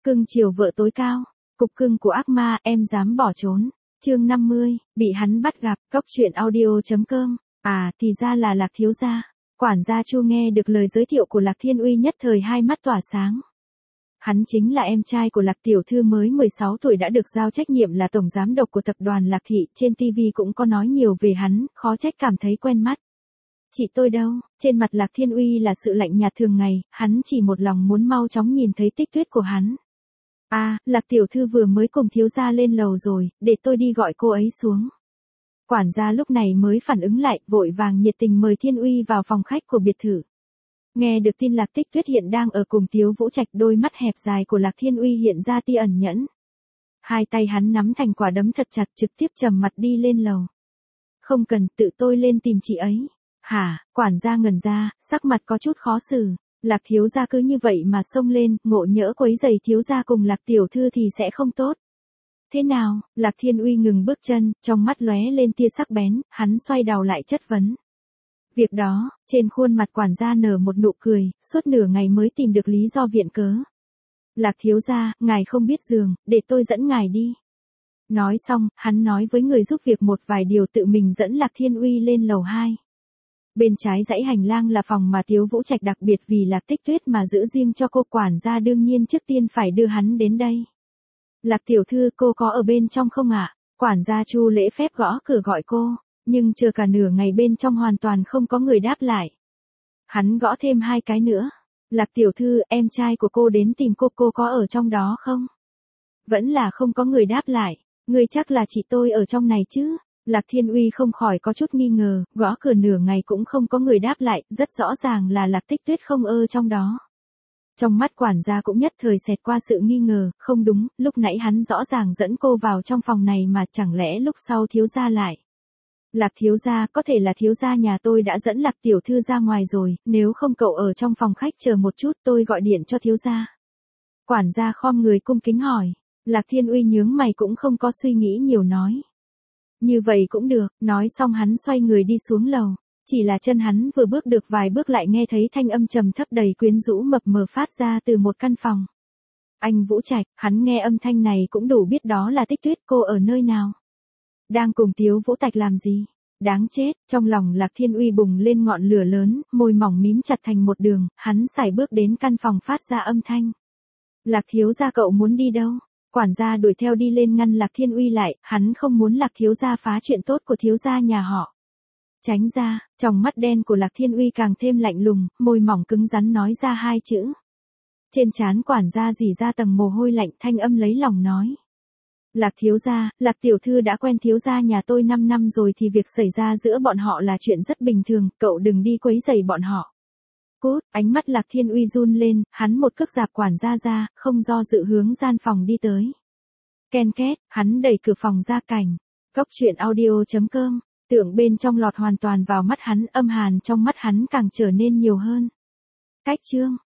Cưng chiều vợ tối cao. Cục cưng của ác ma, em dám bỏ trốn. Chương 50, bị hắn bắt gặp. Cốc truyện audio.com. À, thì ra là Lạc thiếu gia. Quản gia Chu nghe được lời giới thiệu của Lạc Thiên Uy nhất thời hai mắt tỏa sáng. Hắn chính là em trai của Lạc tiểu thư mới 16 tuổi đã được giao trách nhiệm là tổng giám đốc của tập đoàn Lạc thị, trên TV cũng có nói nhiều về hắn, khó trách cảm thấy quen mắt. Chị tôi đâu? Trên mặt Lạc Thiên Uy là sự lạnh nhạt thường ngày, hắn chỉ một lòng muốn mau chóng nhìn thấy Tích Tuyết của hắn. À, Lạc tiểu thư vừa mới cùng thiếu gia lên lầu rồi, để tôi đi gọi cô ấy xuống. Quản gia lúc này mới phản ứng lại, vội vàng nhiệt tình mời Thiên Uy vào phòng khách của biệt thự. Nghe được tin Lạc Tích Tuyết hiện đang ở cùng Tiếu Vũ Trạch, đôi mắt hẹp dài của Lạc Thiên Uy hiện ra tia ẩn nhẫn. Hai tay hắn nắm thành quả đấm thật chặt, trực tiếp trầm mặt đi lên lầu. Không cần, tự tôi lên tìm chị ấy. Hả? Quản gia ngẩn ra, sắc mặt có chút khó xử. Lạc thiếu gia cứ như vậy mà xông lên, ngộ nhỡ quấy giày thiếu gia cùng Lạc tiểu thư thì sẽ không tốt. Thế nào? Lạc Thiên Uy ngừng bước chân, trong mắt lóe lên tia sắc bén, hắn xoay đầu lại chất vấn. Việc đó, trên khuôn mặt quản gia nở một nụ cười, suốt nửa ngày mới tìm được lý do viện cớ. Lạc thiếu gia, ngài không biết giường, để tôi dẫn ngài đi. Nói xong, hắn nói với người giúp việc một vài điều, tự mình dẫn Lạc Thiên Uy lên lầu 2. Bên trái dãy hành lang là phòng mà Tiếu Vũ Trạch đặc biệt vì Lạc Tích Tuyết mà giữ riêng cho cô, quản gia đương nhiên trước tiên phải đưa hắn đến đây. Lạc tiểu thư, cô có ở bên trong không ạ? Quản gia Chu lễ phép gõ cửa gọi cô, nhưng chờ cả nửa ngày bên trong hoàn toàn không có người đáp lại. Hắn gõ thêm 2 cái nữa. Lạc tiểu thư, em trai của cô đến tìm cô có ở trong đó không? Vẫn là không có người đáp lại. Người chắc là chị tôi ở trong này chứ? Lạc Thiên Uy không khỏi có chút nghi ngờ, gõ cửa nửa ngày cũng không có người đáp lại, rất rõ ràng là Lạc Tích Tuyết không ở trong đó. Trong mắt quản gia cũng nhất thời xẹt qua sự nghi ngờ, không đúng, lúc nãy hắn rõ ràng dẫn cô vào trong phòng này mà chẳng lẽ lúc sau thiếu gia lại. Lạc thiếu gia, có thể là thiếu gia nhà tôi đã dẫn Lạc tiểu thư ra ngoài rồi, nếu không cậu ở trong phòng khách chờ một chút, tôi gọi điện cho thiếu gia. Quản gia khom người cung kính hỏi. Lạc Thiên Uy nhướng mày cũng không có suy nghĩ nhiều nói. Như vậy cũng được, nói xong hắn xoay người đi xuống lầu. Chỉ là chân hắn vừa bước được vài bước lại nghe thấy thanh âm trầm thấp đầy quyến rũ mập mờ phát ra từ một căn phòng. Anh Vũ Trạch, hắn nghe âm thanh này cũng đủ biết đó là Tích Tuyết. Cô ở nơi nào? Đang cùng Tiếu Vũ Trạch làm gì? Đáng chết, trong lòng Lạc Thiên Uy bùng lên ngọn lửa lớn, môi mỏng mím chặt thành một đường, hắn sải bước đến căn phòng phát ra âm thanh. Lạc thiếu gia, cậu muốn đi đâu? Quản gia đuổi theo đi lên ngăn Lạc Thiên Uy lại, hắn không muốn Lạc thiếu gia phá chuyện tốt của thiếu gia nhà họ. Tránh ra, trong mắt đen của Lạc Thiên Uy càng thêm lạnh lùng, môi mỏng cứng rắn nói ra 2 chữ. Trên trán quản gia rỉ ra tầng mồ hôi lạnh, thanh âm lấy lòng nói. Lạc thiếu gia, Lạc tiểu thư đã quen thiếu gia nhà tôi 5 năm rồi thì việc xảy ra giữa bọn họ là chuyện rất bình thường, cậu đừng đi quấy rầy bọn họ. Cút, ánh mắt Lạc Thiên Uy run lên, hắn một cước dạp quản gia ra, không do dự hướng gian phòng đi tới. Ken két, hắn đẩy cửa phòng ra cảnh. Cốc truyện audio.com. Tưởng bên trong lọt hoàn toàn vào mắt hắn, âm hàn trong mắt hắn càng trở nên nhiều hơn. Cách chương.